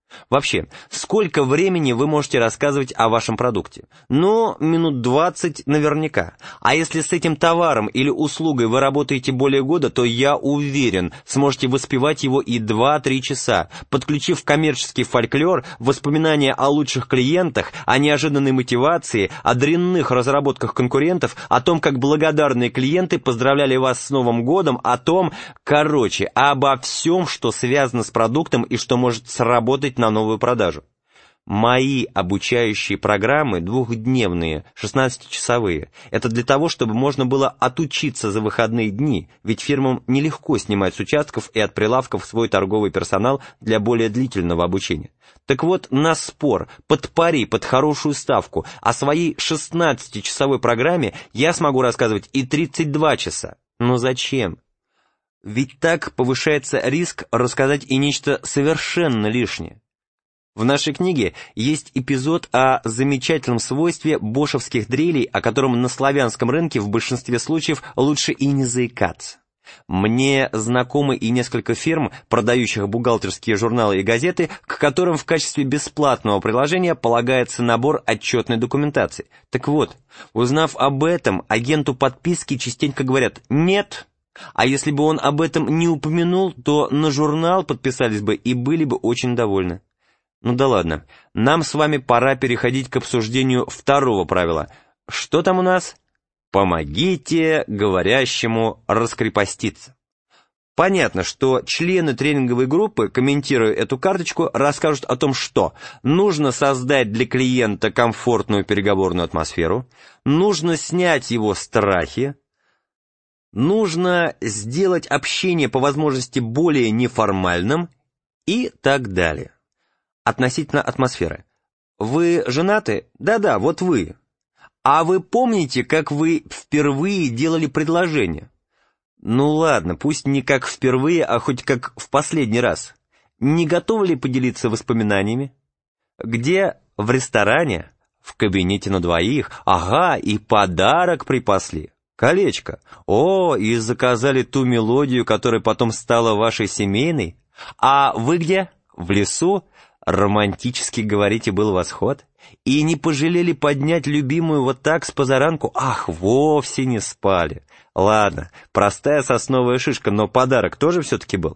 Вообще, сколько времени вы можете рассказывать о вашем продукте? Ну, минут 20 наверняка. А если с этим товаром или услугой вы работаете более года, то я уверен, сможете воспевать его и 2-3 часа, подключив коммерческий фольклор, воспоминания о лучших клиентах, о неожиданной мотивации, о дрянных разработках конкурентов, о том, как благодарные клиенты поздравляли вас с Новым годом, о том, обо всем, что связано с продуктом и что может сработать на новую продажу. Мои обучающие программы двухдневные, 16-часовые. Это для того, чтобы можно было отучиться за выходные дни, ведь фирмам нелегко снимать с участков и от прилавков свой торговый персонал для более длительного обучения. Так вот, на спор, под пари, под хорошую ставку о своей 16-часовой программе я смогу рассказывать и 32 часа. Но зачем? Ведь так повышается риск рассказать и нечто совершенно лишнее. В нашей книге есть эпизод о замечательном свойстве бошевских дрелей, о котором на славянском рынке в большинстве случаев лучше и не заикаться. Мне знакомы и несколько фирм, продающих бухгалтерские журналы и газеты, к которым в качестве бесплатного приложения полагается набор отчетной документации. Так вот, узнав об этом, агенту подписки частенько говорят «нет». А если бы он об этом не упомянул, то на журнал подписались бы и были бы очень довольны. Ну да ладно, нам с вами пора переходить к обсуждению второго правила. Что там у нас? Помогите говорящему раскрепоститься. Понятно, что члены тренинговой группы, комментируя эту карточку, расскажут о том, что нужно создать для клиента комфортную переговорную атмосферу, нужно снять его страхи, нужно сделать общение по возможности более неформальным и так далее. Относительно атмосферы. Вы женаты? Да-да, вот вы. А вы помните, как вы впервые делали предложение? Ну ладно, пусть не как впервые, а хоть как в последний раз. Не готовы ли поделиться воспоминаниями? Где? В ресторане? В кабинете на двоих? Ага, и подарок припасли. Колечко. О, и заказали ту мелодию, которая потом стала вашей семейной. А вы где? В лесу? Романтически, говорите, был восход? И не пожалели поднять любимую вот так с позаранку? Ах, вовсе не спали. Ладно, простая сосновая шишка, но подарок тоже все-таки был.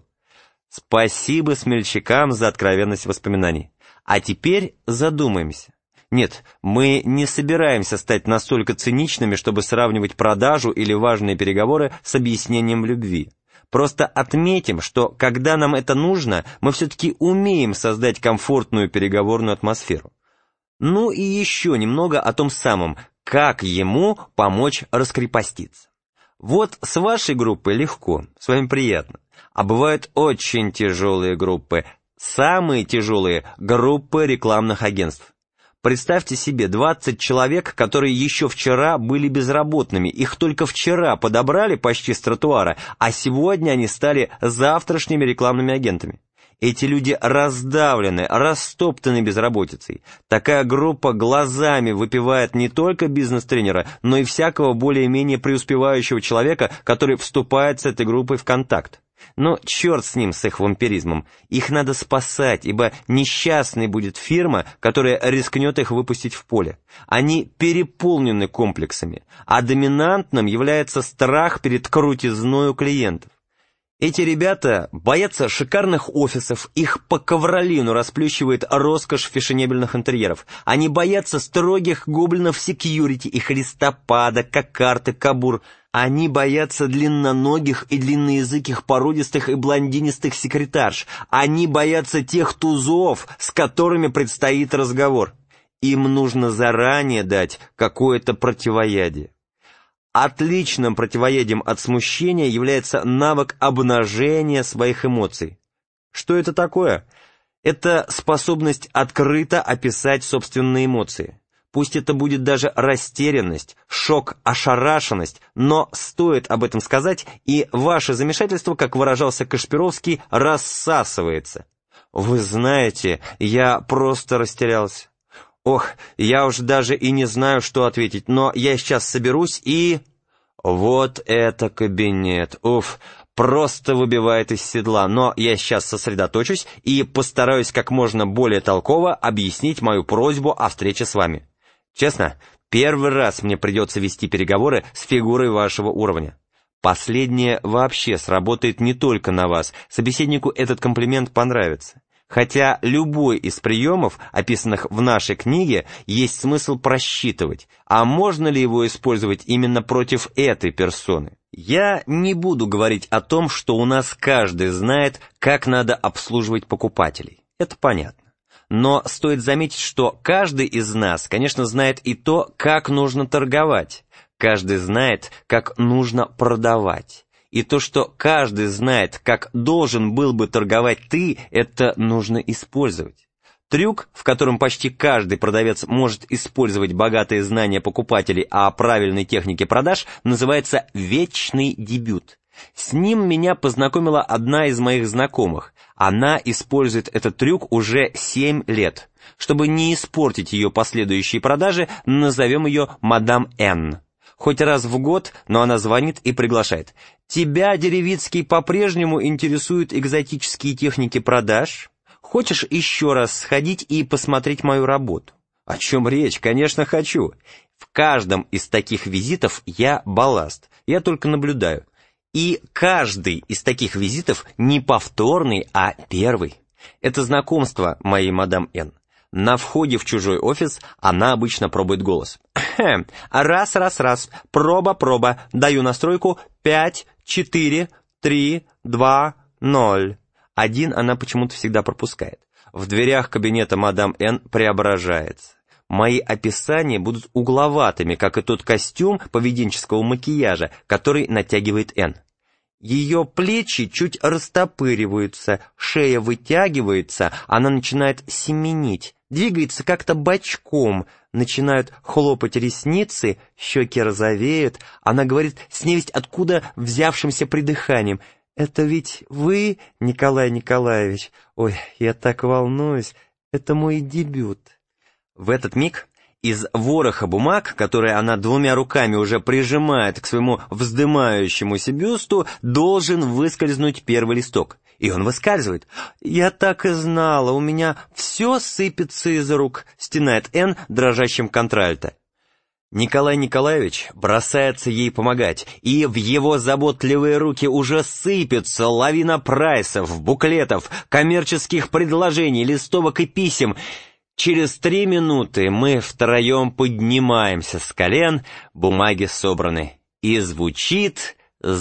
Спасибо смельчакам за откровенность воспоминаний. А теперь задумаемся. Нет, мы не собираемся стать настолько циничными, чтобы сравнивать продажу или важные переговоры с объяснением любви. Просто отметим, что, когда нам это нужно, мы все-таки умеем создать комфортную переговорную атмосферу. Ну и еще немного о том самом, как ему помочь раскрепоститься. Вот с вашей группой легко, с вами приятно. А бывают очень тяжелые группы. Самые тяжелые – группы рекламных агентств. Представьте себе 20 человек, которые еще вчера были безработными. Их только вчера подобрали почти с тротуара, а сегодня они стали завтрашними рекламными агентами. Эти люди раздавлены, растоптаны безработицей. Такая группа глазами выпивает не только бизнес-тренера, но и всякого более-менее преуспевающего человека, который вступает с этой группой в контакт. Но черт с ним, с их вампиризмом. Их надо спасать, ибо несчастной будет фирма, которая рискнет их выпустить в поле. Они переполнены комплексами, а доминантным является страх перед крутизною клиентов. Эти ребята боятся шикарных офисов, их по ковролину расплющивает роскошь фешенебельных интерьеров. Они боятся строгих гоблинов секьюрити и христопада, кокарды, кабур. Они боятся длинноногих и длинноязыких породистых и блондинистых секретарш. Они боятся тех тузов, с которыми предстоит разговор. Им нужно заранее дать какое-то противоядие. Отличным противоядием от смущения является навык обнажения своих эмоций. Что это такое? Это способность открыто описать собственные эмоции. Пусть это будет даже растерянность, шок, ошарашенность, но стоит об этом сказать, и ваше замешательство, как выражался Кашпировский, рассасывается. Вы знаете, я просто растерялся. Ох, я уж даже и не знаю, что ответить, но я сейчас соберусь и... Вот это кабинет! Уф, просто выбивает из седла, но я сейчас сосредоточусь и постараюсь как можно более толково объяснить мою просьбу о встрече с вами. Честно, первый раз мне придется вести переговоры с фигурой вашего уровня. Последнее вообще сработает не только на вас, собеседнику этот комплимент понравится. Хотя любой из приемов, описанных в нашей книге, есть смысл просчитывать, а можно ли его использовать именно против этой персоны. Я не буду говорить о том, что у нас каждый знает, как надо обслуживать покупателей. Это понятно. Но стоит заметить, что каждый из нас, конечно, знает и то, как нужно торговать. Каждый знает, как нужно продавать. И то, что каждый знает, как должен был бы торговать ты, это нужно использовать. Трюк, в котором почти каждый продавец может использовать богатые знания покупателей о правильной технике продаж, называется «вечный дебют». С ним меня познакомила одна из моих знакомых. Она использует этот трюк уже 7 лет. Чтобы не испортить ее последующие продажи, назовем ее мадам Н. Хоть раз в год, но она звонит и приглашает. «Тебя, Деревицкий, по-прежнему интересуют экзотические техники продаж? Хочешь еще раз сходить и посмотреть мою работу?» О чем речь? Конечно, хочу. В каждом из таких визитов я балласт, я только наблюдаю. И каждый из таких визитов не повторный, а первый. Это знакомство моей мадам Н. На входе в чужой офис она обычно пробует голос. Раз, проба, даю настройку 5, 4, 3, 2, 0. Один она почему-то всегда пропускает. В дверях кабинета мадам Н преображается. Мои описания будут угловатыми, как и тот костюм поведенческого макияжа, который натягивает Н. Ее плечи чуть растопыриваются, шея вытягивается, она начинает семенить, двигается как-то бочком, начинают хлопать ресницы, щеки розовеют. Она говорит с невесть откуда взявшимся придыханием: «Это ведь вы, Николай Николаевич? Ой, я так волнуюсь, это мой дебют». В этот миг из вороха бумаг, которые она двумя руками уже прижимает к своему вздымающемуся бюсту, должен выскользнуть первый листок. И он выскальзывает. «Я так и знала, у меня все сыпется из рук», — стенает Н дрожащим контральто. Николай Николаевич бросается ей помогать, и в его заботливые руки уже сыпется лавина прайсов, буклетов, коммерческих предложений, листовок и писем. Через 3 минуты мы втроем поднимаемся с колен, бумаги собраны, и звучит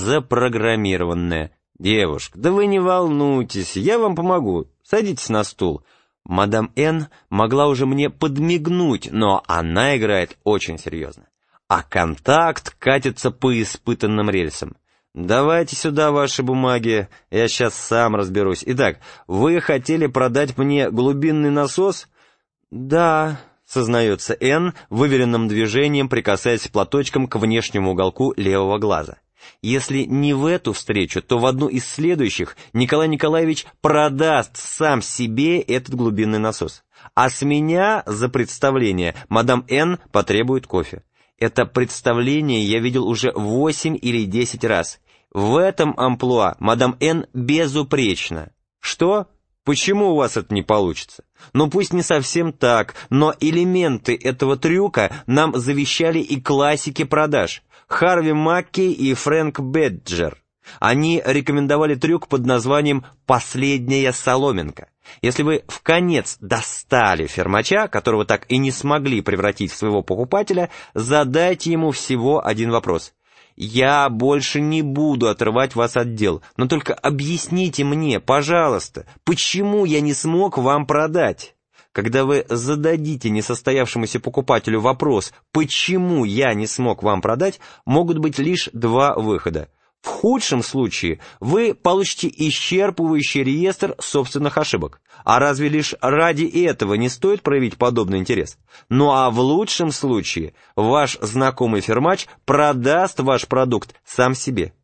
запрограммированное: «Девушка, да вы не волнуйтесь, я вам помогу, садитесь на стул». Мадам Н могла уже мне подмигнуть, но она играет очень серьезно. А контакт катится по испытанным рельсам. «Давайте сюда ваши бумаги, я сейчас сам разберусь. Итак, вы хотели продать мне глубинный насос?» «Да», — сознается Н, выверенным движением прикасаясь платочком к внешнему уголку левого глаза. Если не в эту встречу, то в одну из следующих Николай Николаевич продаст сам себе этот глубинный насос. А с меня за представление мадам Н потребует кофе. Это представление я видел уже 8 или 10 раз. В этом амплуа мадам Н безупречна. Что? Почему у вас это не получится? Ну пусть не совсем так, но элементы этого трюка нам завещали и классики продаж. Харви Маккей и Фрэнк Бэджер. Они рекомендовали трюк под названием «Последняя соломинка». Если вы вконец достали фермача, которого так и не смогли превратить в своего покупателя, задайте ему всего один вопрос. «Я больше не буду отрывать вас от дел, но только объясните мне, пожалуйста, почему я не смог вам продать?» Когда вы зададите несостоявшемуся покупателю вопрос «почему я не смог вам продать?», могут быть лишь 2 выхода. В худшем случае вы получите исчерпывающий реестр собственных ошибок. А разве лишь ради этого не стоит проявить подобный интерес? Ну а в лучшем случае ваш знакомый фермач продаст ваш продукт сам себе.